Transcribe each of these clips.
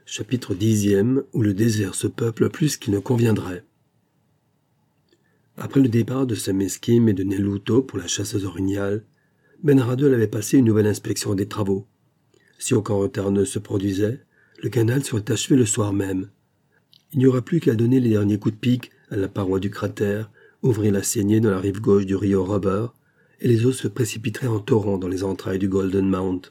Chapitre 10e, où le désert se peuple plus qu'il ne conviendrait. Après le départ de Sam Eskim et de Nelluto pour la chasse aux orignales, Ben Radel avait passé une nouvelle inspection des travaux. Si aucun retard ne se produisait, le canal serait achevé le soir même. Il n'y aurait plus qu'à donner les derniers coups de pic à la paroi du cratère, ouvrir la saignée dans la rive gauche du Rio Rubber, et les eaux se précipiteraient en torrent dans les entrailles du Golden Mount.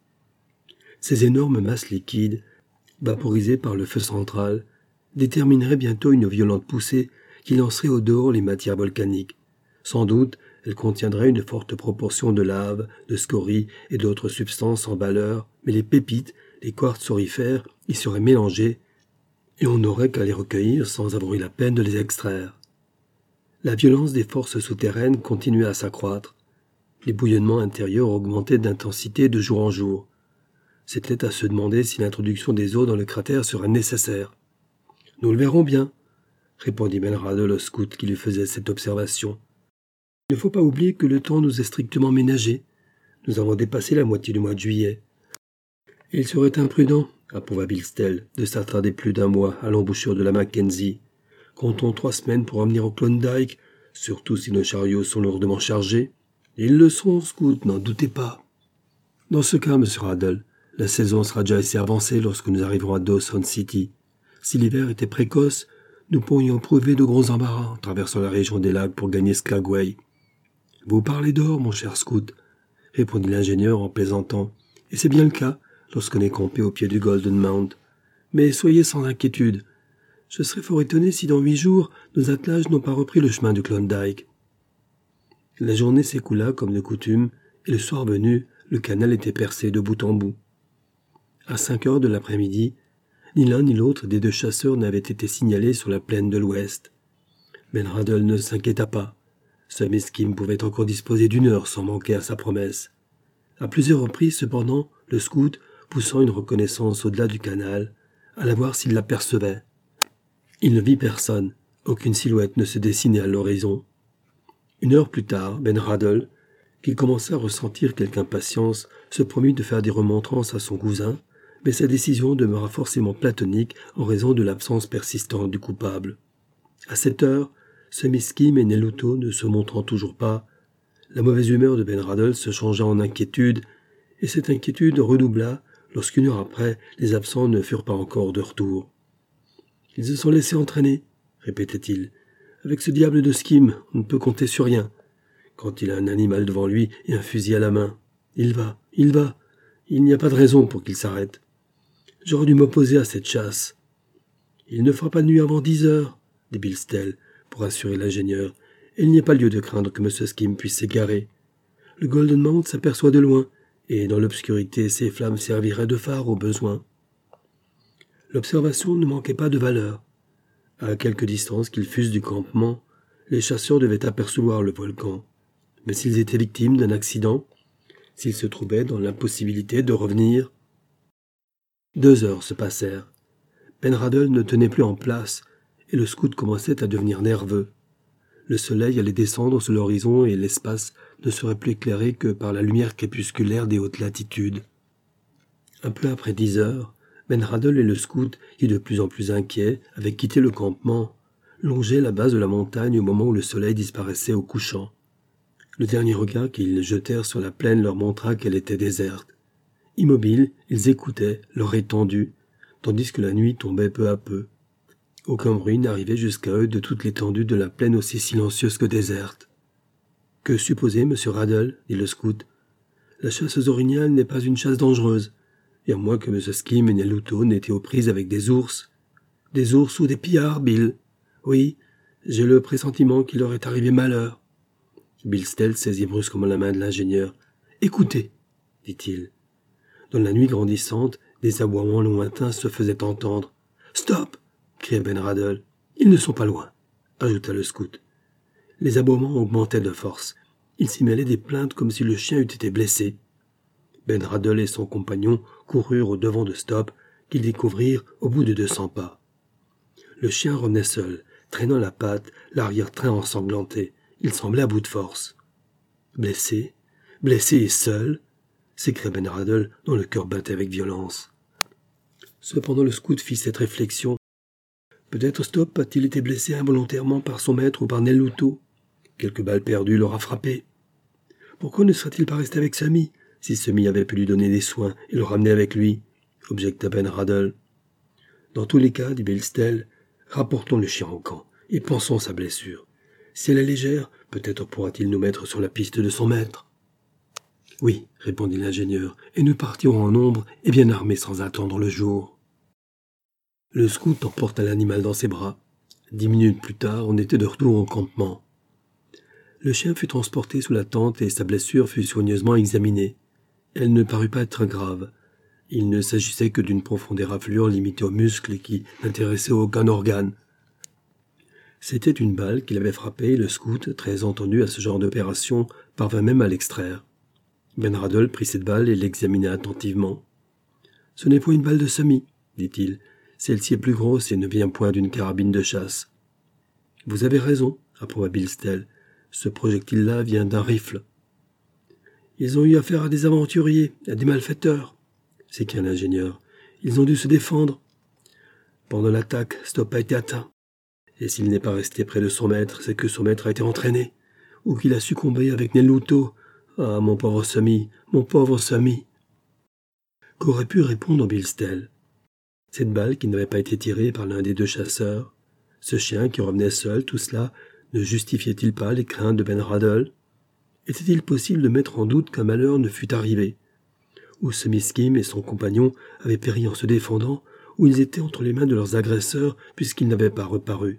Ces énormes masses liquides, vaporisées par le feu central, détermineraient bientôt une violente poussée qui lancerait au dehors les matières volcaniques. Sans doute, elle contiendrait une forte proportion de lave, de scories et d'autres substances sans valeur, mais les pépites, les quartz aurifères, y seraient mélangés, et on n'aurait qu'à les recueillir sans avoir eu la peine de les extraire. La violence des forces souterraines continuait à s'accroître. Les bouillonnements intérieurs augmentaient d'intensité de jour en jour. C'était à se demander si l'introduction des eaux dans le cratère serait nécessaire. « Nous le verrons bien », répondit Ben Radel au scout qui lui faisait cette observation. « Il ne faut pas oublier que le temps nous est strictement ménagé. Nous avons dépassé la moitié du mois de juillet. Et il serait imprudent, approuva Bilstel, de s'attarder plus d'un mois à l'embouchure de la Mackenzie. Comptons 3 semaines pour revenir au Klondike, surtout si nos chariots sont lourdement chargés. Ils le sont, scout, n'en doutez pas. Dans ce cas, monsieur Radel, la saison sera déjà assez avancée lorsque nous arriverons à Dawson City. Si l'hiver était précoce, nous pourrions prouver de gros embarras en traversant la région des lacs pour gagner Skagway. « Vous parlez d'or, mon cher scout, » répondit l'ingénieur en plaisantant, « et c'est bien le cas lorsqu'on est campé au pied du Golden Mount. Mais soyez sans inquiétude. Je serais fort étonné si dans 8 jours, nos attelages n'ont pas repris le chemin du Klondike. » La journée s'écoula comme de coutume, et le soir venu, le canal était percé de bout en bout. À 5 heures de l'après-midi, ni l'un ni l'autre des 2 chasseurs n'avaient été signalés sur la plaine de l'ouest. Ben Radel ne s'inquiéta pas. Sam Eskim pouvait encore disposer d'1 heure sans manquer à sa promesse. À plusieurs reprises, cependant, le scout, poussant une reconnaissance au-delà du canal, alla voir s'il l'apercevait. Il ne vit personne. Aucune silhouette ne se dessinait à l'horizon. 1 heure plus tard, Ben Radel, qui commença à ressentir quelque impatience, se promit de faire des remontrances à son cousin, mais sa décision demeura forcément platonique en raison de l'absence persistante du coupable. À 7 heures, Sam Eskim et Nelluto ne se montrant toujours pas, la mauvaise humeur de Ben Radel se changea en inquiétude, et cette inquiétude redoubla lorsqu'une heure après, les absents ne furent pas encore de retour. « Ils se sont laissés entraîner, » répétait-il. « Avec ce diable de Skim, on ne peut compter sur rien. Quand il a un animal devant lui et un fusil à la main, il va. Il n'y a pas de raison pour qu'il s'arrête. J'aurais dû m'opposer à cette chasse. »« Il ne fera pas de nuit avant 10 heures, » dit Bilstel, pour assurer l'ingénieur, « et il n'y a pas lieu de craindre que M. Skim puisse s'égarer. Le Golden Mount s'aperçoit de loin, et dans l'obscurité ses flammes serviraient de phare au besoin. » L'observation ne manquait pas de valeur. À quelque distance qu'ils fussent du campement, les chasseurs devaient apercevoir le volcan. Mais s'ils étaient victimes d'un accident, s'ils se trouvaient dans l'impossibilité de revenir... 2 heures se passèrent. Ben Radel ne tenait plus en place, et le scout commençait à devenir nerveux. Le soleil allait descendre sur l'horizon et l'espace ne serait plus éclairé que par la lumière crépusculaire des hautes latitudes. Un peu après 10 heures, Ben Radel et le scout, qui de plus en plus inquiets, avaient quitté le campement, longeaient la base de la montagne au moment où le soleil disparaissait au couchant. Le dernier regard qu'ils jetèrent sur la plaine leur montra qu'elle était déserte. Immobiles, ils écoutaient, l'oreille tendue, tandis que la nuit tombait peu à peu. Aucun bruit n'arrivait jusqu'à eux de toute l'étendue de la plaine aussi silencieuse que déserte. « Que supposez, monsieur Radel, dit le scout. La chasse aux orignales n'est pas une chasse dangereuse, et à moins que M. Skim et Nelluto n'aient été aux prises avec des ours. Des ours ou des pillards, Bill. Oui, j'ai le pressentiment qu'il leur est arrivé malheur. » Bilstel saisit brusquement la main de l'ingénieur. « Écoutez, dit-il. Dans la nuit grandissante, des aboiements lointains se faisaient entendre. « Stop !» cria Ben Radel. « Ils ne sont pas loin, » ajouta le scout. Les aboiements augmentaient de force. Il s'y mêlait des plaintes comme si le chien eût été blessé. Ben Radel et son compagnon coururent au devant de Stop, qu'ils découvrirent au bout de 200 pas. Le chien revenait seul, traînant la patte, l'arrière-train ensanglanté. Il semblait à bout de force. « Blessé et seul ?» s'écria Ben Radel, dont le cœur battait avec violence. Cependant le scout fit cette réflexion. Peut-être Stop a-t-il été blessé involontairement par son maître ou par Nelluto. Quelques balles perdues l'aura frappé. Pourquoi ne serait-il pas resté avec Sami, si Sami avait pu lui donner des soins et le ramener avec lui, objecta Ben Radel. Dans tous les cas, dit Bilstel, rapportons le chien au camp et pensons à sa blessure. Si elle est légère, peut-être pourra-t-il nous mettre sur la piste de son maître. Oui, répondit l'ingénieur, et nous partirons en nombre et bien armés sans attendre le jour. Le scout emporta l'animal dans ses bras. 10 minutes plus tard, on était de retour au campement. Le chien fut transporté sous la tente et sa blessure fut soigneusement examinée. Elle ne parut pas être grave. Il ne s'agissait que d'une profonde éraflure limitée aux muscles qui n'intéressait aucun organe. C'était une balle qui l'avait frappé et le scout, très entendu à ce genre d'opération, parvint même à l'extraire. Ben Radel prit cette balle et l'examina attentivement. « Ce n'est point une balle de Sami, dit-il. Celle-ci est plus grosse et ne vient point d'une carabine de chasse. »« Vous avez raison, approuva Bilstel. Ce projectile-là vient d'un rifle. »« Ils ont eu affaire à des aventuriers, à des malfaiteurs, » s'écria l'ingénieur. « Ils ont dû se défendre. » Pendant l'attaque, Stop a été atteint. Et s'il n'est pas resté près de son maître, c'est que son maître a été entraîné, ou qu'il a succombé avec Nelluto. Ah, mon pauvre Sami, mon pauvre Sami. Qu'aurait pu répondre Bilstel? Cette balle qui n'avait pas été tirée par l'un des deux chasseurs, ce chien qui revenait seul, tout cela, ne justifiait-il pas les craintes de Ben Radel? Était-il possible de mettre en doute qu'un malheur ne fût arrivé? Ou Sami Skim et son compagnon avaient péri en se défendant, ou ils étaient entre les mains de leurs agresseurs puisqu'ils n'avaient pas reparu?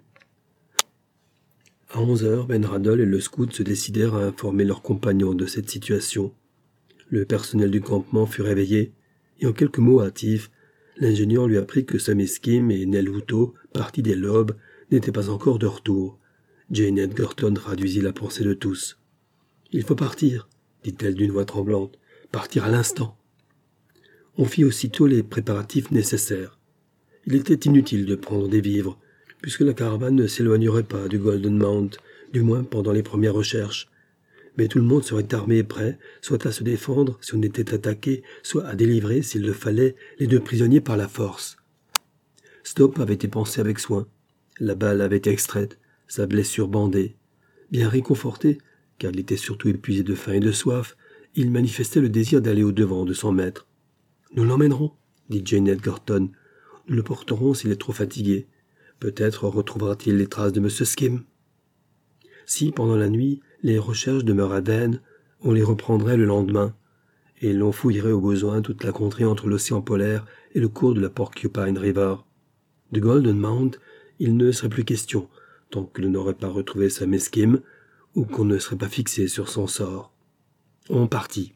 À 11 heures, Ben Radel et le scout se décidèrent à informer leurs compagnons de cette situation. Le personnel du campement fut réveillé, et en quelques mots hâtifs, l'ingénieur lui apprit que Sami Skim et Nelluto, partis dès l'aube, n'étaient pas encore de retour. Jane Edgerton traduisit la pensée de tous. « Il faut partir, dit-elle d'une voix tremblante, partir à l'instant. » On fit aussitôt les préparatifs nécessaires. Il était inutile de prendre des vivres, puisque la caravane ne s'éloignerait pas du Golden Mount, du moins pendant les premières recherches. Mais tout le monde serait armé et prêt, soit à se défendre si on était attaqué, soit à délivrer, s'il le fallait, les deux prisonniers par la force. Stop avait été pensé avec soin. La balle avait été extraite, sa blessure bandée. Bien réconforté, car il était surtout épuisé de faim et de soif, il manifestait le désir d'aller au-devant de son maître. « Nous l'emmènerons, » dit Jane Edgerton. « Nous le porterons s'il est trop fatigué. Peut-être retrouvera-t-il les traces de M. Skim. Si, pendant la nuit, les recherches demeuraient vaines, on les reprendrait le lendemain, et l'on fouillerait au besoin toute la contrée entre l'océan polaire et le cours de la Porcupine River. De Golden Mount, il ne serait plus question, tant que l'on n'aurait pas retrouvé Sami Skim, ou qu'on ne serait pas fixé sur son sort. On partit.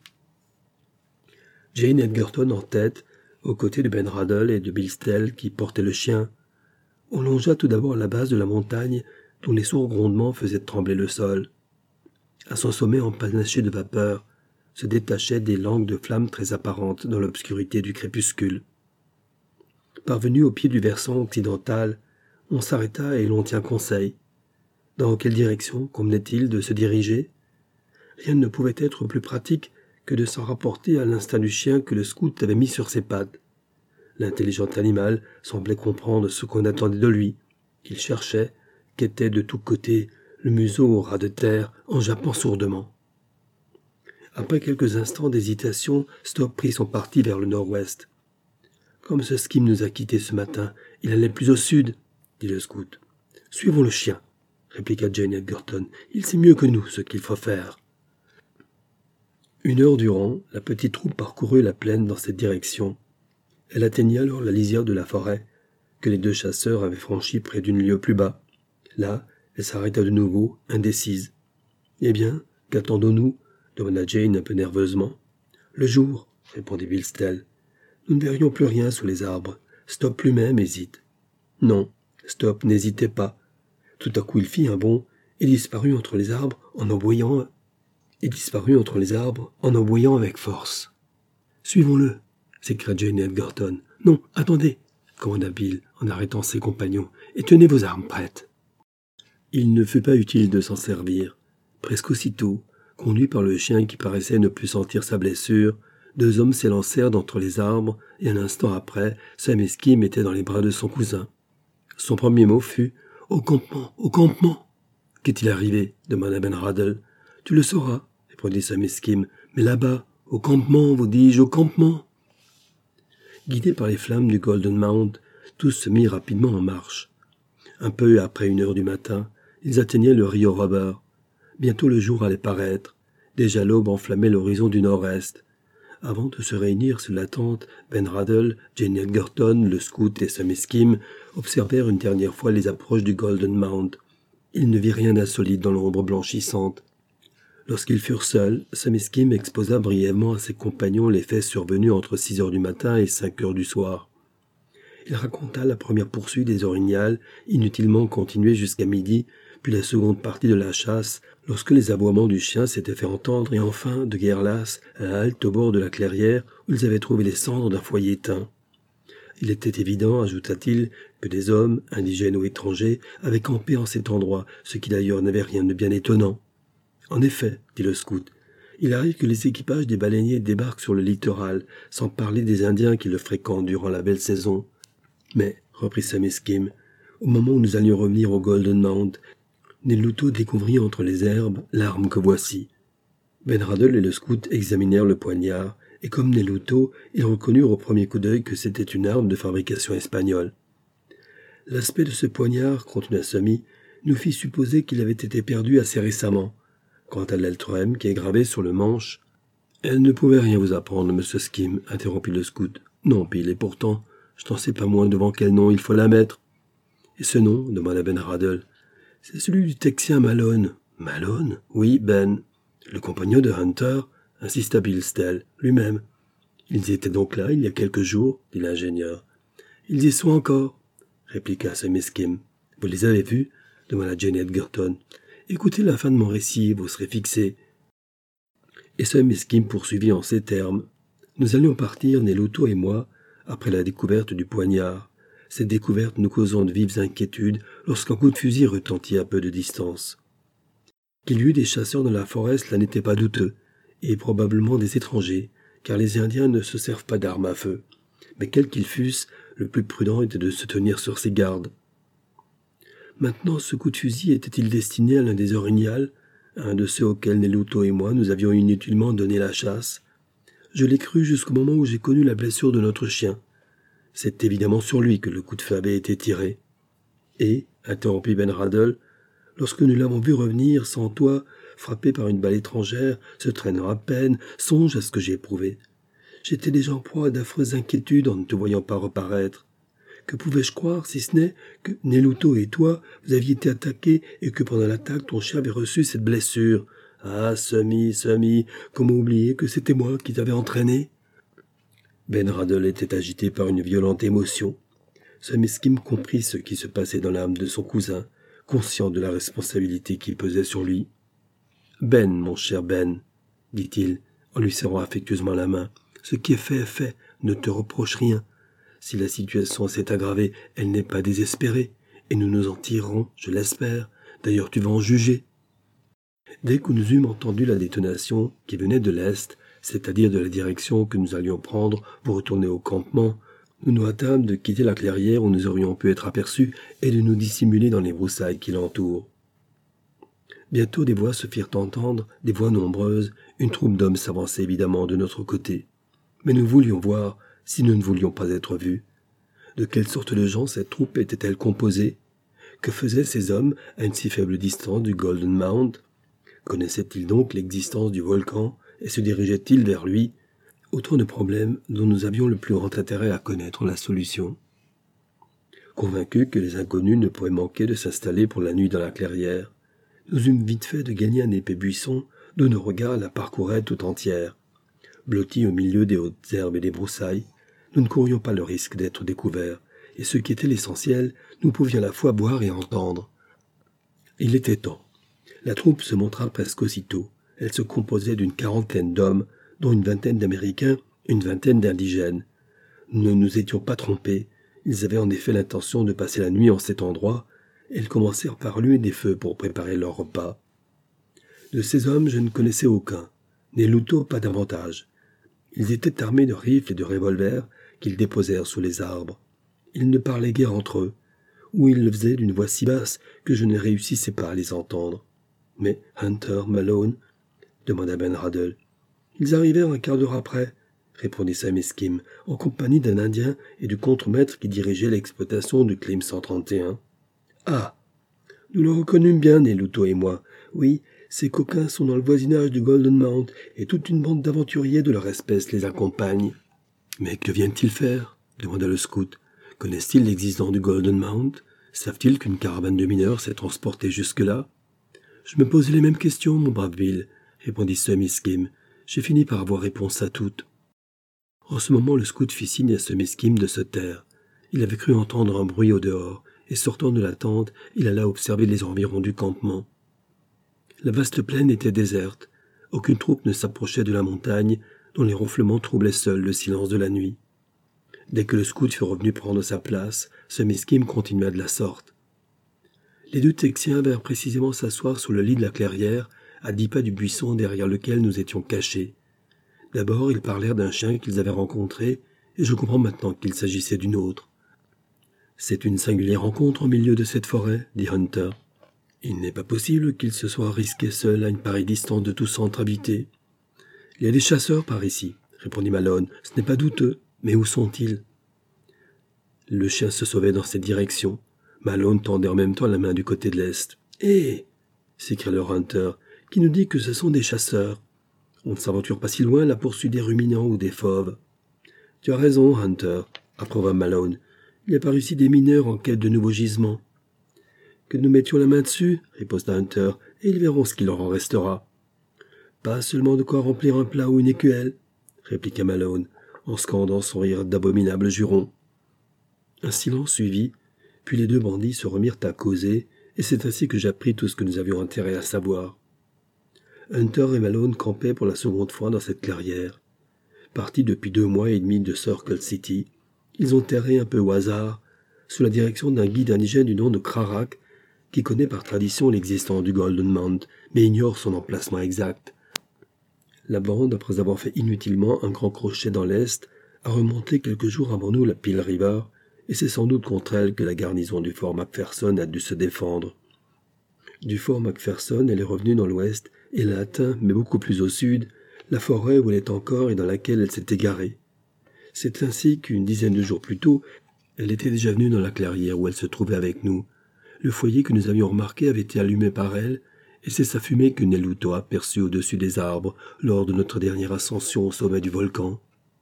Jane Edgerton en tête, aux côtés de Ben Radel et de Bilstel qui portaient le chien. On longea tout d'abord la base de la montagne, dont les sourds grondements faisaient trembler le sol. À son sommet empanaché de vapeur, se détachaient des langues de flammes très apparentes dans l'obscurité du crépuscule. Parvenu au pied du versant occidental, on s'arrêta et l'on tint conseil. Dans quelle direction convenait-il de se diriger? Rien ne pouvait être plus pratique que de s'en rapporter à l'instinct du chien que le scout avait mis sur ses pattes. L'intelligent animal semblait comprendre ce qu'on attendait de lui. Il cherchait, quêtait de tous côtés, le museau au ras de terre, en jappant sourdement. Après quelques instants d'hésitation, Stop prit son parti vers le nord-ouest. « Comme ce Skim nous a quittés ce matin, il allait plus au sud, » dit le scout. « Suivons le chien, » répliqua Jane Edgerton. « Il sait mieux que nous ce qu'il faut faire. » 1 heure durant, la petite troupe parcourut la plaine dans cette direction. Elle atteignit alors la lisière de la forêt, que les deux chasseurs avaient franchie près d'une lieue plus bas. Là, elle s'arrêta de nouveau, indécise. « Eh bien, qu'attendons-nous » demanda Jane un peu nerveusement. « Le jour, » répondit Bilstel. « Nous ne verrions plus rien sous les arbres. Stop lui-même hésite. » Non, Stop n'hésitait pas. Tout à coup il fit un bond et disparut entre les arbres en aboyant avec force. « Suivons-le » s'écria Jane Edgerton. « Non, attendez » commanda Bill en arrêtant ses compagnons, « et tenez vos armes prêtes. » Il ne fut pas utile de s'en servir. Presque aussitôt, conduit par le chien qui paraissait ne plus sentir sa blessure, 2 hommes s'élancèrent d'entre les arbres, et un instant après, Sam et Skim étaient dans les bras de son cousin. Son premier mot fut « Au campement, au campement !»« Qu'est-il arrivé ?» demanda Ben Radl. « Tu le sauras, » répondit Sam et Skim. « Mais là-bas, au campement, vous dis-je, au campement !» Guidés par les flammes du Golden Mount, tous se mirent rapidement en marche. Un peu après 1 heure du matin, ils atteignaient le Rio Rubber. Bientôt le jour allait paraître. Déjà l'aube enflammait l'horizon du nord-est. Avant de se réunir sur la tente, Ben Radl, Jane Edgerton, le scout et Sam et Skim observèrent une dernière fois les approches du Golden Mount. Ils ne virent rien d'insolite dans l'ombre blanchissante. Lorsqu'ils furent seuls, Sam et Skim exposa brièvement à ses compagnons les faits survenus entre 6 heures du matin et 5 heures du soir. Il raconta la première poursuite des orignals, inutilement continuée jusqu'à midi, puis la seconde partie de la chasse, lorsque les aboiements du chien s'étaient fait entendre, et enfin, de guerre lasse, à la halte au bord de la clairière, où ils avaient trouvé les cendres d'un foyer éteint. Il était évident, ajouta-t-il, que des hommes, indigènes ou étrangers, avaient campé en cet endroit, ce qui d'ailleurs n'avait rien de bien étonnant. En effet, dit le scout, il arrive que les équipages des baleiniers débarquent sur le littoral, sans parler des Indiens qui le fréquentent durant la belle saison. Mais, reprit Sam et Skim, au moment où nous allions revenir au Golden Mount, Nelluto découvrit entre les herbes l'arme que voici. Ben Radl et le scout examinèrent le poignard, et comme Nelluto, ils reconnurent au premier coup d'œil que c'était une arme de fabrication espagnole. L'aspect de ce poignard, continua Sammy, nous fit supposer qu'il avait été perdu assez récemment. Quant à l'Eltre M qui est gravé sur le manche, elle ne pouvait rien vous apprendre, monsieur Skim, interrompit le scout. Non, Bill, et pourtant, je n'en sais pas moins devant quel nom il faut la mettre. Et ce nom, demanda Ben Radl, c'est celui du Texien Malone. Malone? Oui, Ben. Le compagnon de Hunter, insista Bill Stell, lui-même. Ils étaient donc là il y a quelques jours, dit l'ingénieur. Ils y sont encore, répliqua Sam et Skim. Vous les avez vus? Demanda Jane Edgerton. Écoutez la fin de mon récit, vous serez fixés. Et Sam et Skim poursuivit en ces termes. Nous allions partir, Nelluto et moi, après la découverte du poignard. Cette découverte nous causant de vives inquiétudes lorsqu'un coup de fusil retentit à peu de distance. Qu'il y eût des chasseurs dans la forêt, cela n'était pas douteux, et probablement des étrangers, car les Indiens ne se servent pas d'armes à feu. Mais quels qu'ils fussent, le plus prudent était de se tenir sur ses gardes. Maintenant, ce coup de fusil était-il destiné à l'un des orignals, à un de ceux auxquels Nelluto et moi nous avions inutilement donné la chasse? Je l'ai cru jusqu'au moment où j'ai connu la blessure de notre chien. C'est évidemment sur lui que le coup de feu avait été tiré. Et, interrompit Ben Radl, lorsque nous l'avons vu revenir, sans toi, frappé par une balle étrangère, se traînant à peine, songe à ce que j'ai éprouvé. J'étais déjà en proie à d'affreuses inquiétudes en ne te voyant pas reparaître. Que pouvais-je croire, si ce n'est que Nelluto et toi, vous aviez été attaqués et que pendant l'attaque, ton chien avait reçu cette blessure? Ah, Sammy, comment oublier que c'était moi qui t'avais entraîné? Ben Radl était agité par une violente émotion. Sam et Skim comprit ce qui se passait dans l'âme de son cousin, conscient de la responsabilité qui pesait sur lui. « Ben, mon cher Ben, dit-il, en lui serrant affectueusement la main, ce qui est fait, ne te reproche rien. Si la situation s'est aggravée, elle n'est pas désespérée, et nous nous en tirerons, je l'espère. D'ailleurs, tu vas en juger. » Dès que nous eûmes entendu la détonation qui venait de l'est, c'est-à-dire de la direction que nous allions prendre pour retourner au campement, nous nous hâtâmes de quitter la clairière où nous aurions pu être aperçus et de nous dissimuler dans les broussailles qui l'entourent. Bientôt des voix se firent entendre, des voix nombreuses, une troupe d'hommes s'avançait évidemment de notre côté. Mais nous voulions voir, si nous ne voulions pas être vus. De quelle sorte de gens cette troupe était-elle composée? Que faisaient ces hommes à une si faible distance du Golden Mount? Connaissaient-ils donc l'existence du volcan et se dirigeaient-ils vers lui? Autant de problèmes dont nous avions le plus grand intérêt à connaître la solution. Convaincus que les inconnus ne pourraient manquer de s'installer pour la nuit dans la clairière, nous eûmes vite fait de gagner un épais buisson d'où nos regards la parcouraient tout entière. Blottis au milieu des hautes herbes et des broussailles, nous ne courions pas le risque d'être découverts, et ce qui était l'essentiel, nous pouvions à la fois boire et entendre. Il était temps. La troupe se montra presque aussitôt. Elle se composait d'une 40aine d'hommes, dont une vingtaine d'Américains, une vingtaine d'indigènes. Nous ne nous étions pas trompés. Ils avaient en effet l'intention de passer la nuit en cet endroit, et ils commencèrent par allumer des feux pour préparer leur repas. De ces hommes, je ne connaissais aucun. Nelluto, pas davantage. Ils étaient armés de rifles et de revolvers qu'ils déposèrent sous les arbres. Ils ne parlaient guère entre eux, ou ils le faisaient d'une voix si basse que je ne réussissais pas à les entendre. « Mais Hunter, Malone ?» demanda Ben Radel. « Ils arrivèrent un quart d'heure après, » répondit Sam Eskim, en compagnie d'un Indien et du contremaître qui dirigeait l'exploitation du Clim 131. « Ah ! Nous le reconnûmes bien, Neluto et moi. Oui, ces coquins sont dans le voisinage du Golden Mount et toute une bande d'aventuriers de leur espèce les accompagne. »« Mais que viennent-ils faire ?» demanda le scout. « Connaissent-ils l'existence du Golden Mount? Savent-ils qu'une caravane de mineurs s'est transportée jusque-là ?»« Je me posais les mêmes questions, mon brave Bill, » répondit Sam Eskim. « J'ai fini par avoir réponse à toutes. » En ce moment, le scout fit signe à Sam Eskim de se taire. Il avait cru entendre un bruit au dehors, et sortant de la tente, il alla observer les environs du campement. La vaste plaine était déserte. Aucune troupe ne s'approchait de la montagne, dont les ronflements troublaient seuls le silence de la nuit. Dès que le scout fut revenu prendre sa place, Sam Eskim continua de la sorte. Les deux Texiens vinrent précisément s'asseoir sur le lit de la clairière, à 10 pas du buisson derrière lequel nous étions cachés. D'abord, ils parlèrent d'un chien qu'ils avaient rencontré, et je comprends maintenant qu'il s'agissait d'une autre. « C'est une singulière rencontre au milieu de cette forêt, » dit Hunter. « Il n'est pas possible qu'il se soit risqué seul à une pareille distance de tout centre habité. »« Il y a des chasseurs par ici, » répondit Malone. « Ce n'est pas douteux, mais où sont-ils » Le chien se sauvait dans cette direction. Malone tendait en même temps la main du côté de l'est. « Hé !» s'écria le Hunter. « Qui nous dit que ce sont des chasseurs ? On ne s'aventure pas si loin à la poursuite des ruminants ou des fauves. »« Tu as raison, Hunter, » approuva Malone. « Il y a par ici des mineurs en quête de nouveaux gisements. »« Que nous mettions la main dessus, » riposta Hunter, « et ils verront ce qu'il leur en restera. »« Pas seulement de quoi remplir un plat ou une écuelle, » répliqua Malone, en scandant son rire d'abominable juron. Un silence suivit, puis les deux bandits se remirent à causer, et c'est ainsi que j'appris tout ce que nous avions intérêt à savoir. Hunter et Malone campaient pour la seconde fois dans cette clairière. Partis depuis 2 mois et demi de Circle City, ils ont erré un peu au hasard, sous la direction d'un guide indigène du nom de Crarak, qui connaît par tradition l'existence du Golden Mount, mais ignore son emplacement exact. La bande, après avoir fait inutilement un grand crochet dans l'est, a remonté quelques jours avant nous la Peel River, et c'est sans doute contre elle que la garnison du fort McPherson a dû se défendre. Du fort McPherson, elle est revenue dans l'ouest, et l'a atteint, mais beaucoup plus au sud, la forêt où elle est encore et dans laquelle elle s'est égarée. C'est ainsi qu'une dizaine de jours plus tôt, elle était déjà venue dans la clairière où elle se trouvait avec nous. Le foyer que nous avions remarqué avait été allumé par elle, et c'est sa fumée que Neluto a aperçue au-dessus des arbres lors de notre dernière ascension au sommet du volcan.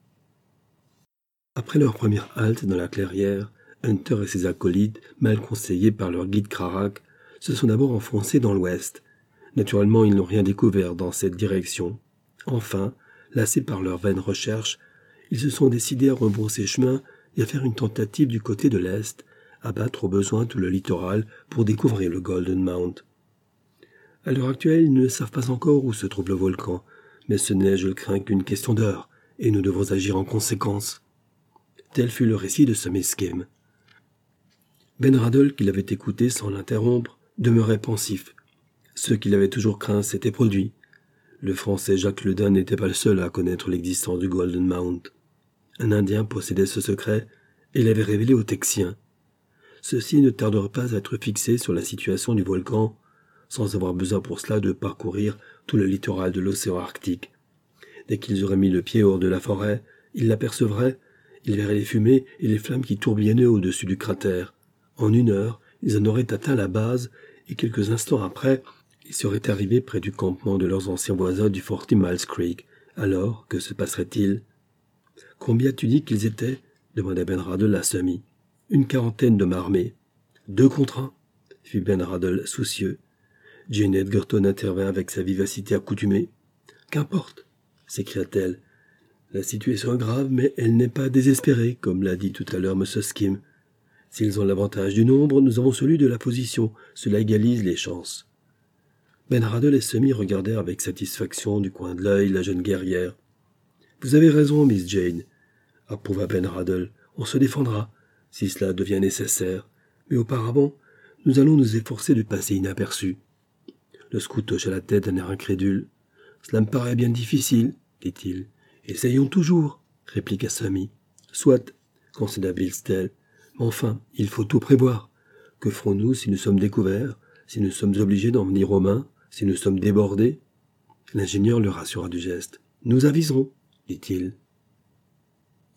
Après leur première halte dans la clairière, Hunter et ses acolytes, mal conseillés par leur guide Crarak, se sont d'abord enfoncés dans l'ouest. Naturellement, ils n'ont rien découvert dans cette direction. Enfin, lassés par leurs vaines recherches, ils se sont décidés à rebrousser chemin et à faire une tentative du côté de l'est, à battre au besoin tout le littoral pour découvrir le Golden Mount. À l'heure actuelle, ils ne savent pas encore où se trouve le volcan, mais ce n'est, je le crains, qu'une question d'heure, et nous devons agir en conséquence. Tel fut le récit de Sam Eskim. Ben Radel, qui l'avait écouté sans l'interrompre, demeurait pensif. Ce qu'il avait toujours craint s'était produit. Le Français Jacques Ledun n'était pas le seul à connaître l'existence du Golden Mount. Un Indien possédait ce secret et l'avait révélé aux Texiens. Ceux-ci ne tarderaient pas à être fixés sur la situation du volcan, sans avoir besoin pour cela de parcourir tout le littoral de l'océan Arctique. Dès qu'ils auraient mis le pied hors de la forêt, ils l'apercevraient, ils verraient les fumées et les flammes qui tourbillonnaient au-dessus du cratère. En 1 heure, ils en auraient atteint la base, et quelques instants après, ils seraient arrivés près du campement de leurs anciens voisins du 40 Miles Creek. Alors, que se passerait-il ? « Combien tu dis qu'ils étaient » demanda Ben Radel à Sammy. « 40 d'hommes armés. »« 2 contre 1, fit Ben Radel soucieux. Jane Edgerton intervint avec sa vivacité accoutumée. « Qu'importe » s'écria-t-elle. « La situation est grave, mais elle n'est pas désespérée, comme l'a dit tout à l'heure M. Skim. S'ils ont l'avantage du nombre, nous avons celui de la position. Cela égalise les chances. » Ben Radel et Sammy regardèrent avec satisfaction du coin de l'œil la jeune guerrière. « Vous avez raison, Miss Jane, » approuva Ben Radel. « On se défendra, si cela devient nécessaire. Mais auparavant, nous allons nous efforcer de passer inaperçus. » Le scout hocha la tête d'un air incrédule. « Cela me paraît bien difficile, dit-il. Essayons toujours, répliqua Samy. Soit, concéda Bilstel. Mais enfin, il faut tout prévoir. Que ferons-nous si nous sommes découverts, si nous sommes obligés d'en venir aux mains, si nous sommes débordés? L'ingénieur le rassura du geste. Nous aviserons, dit-il.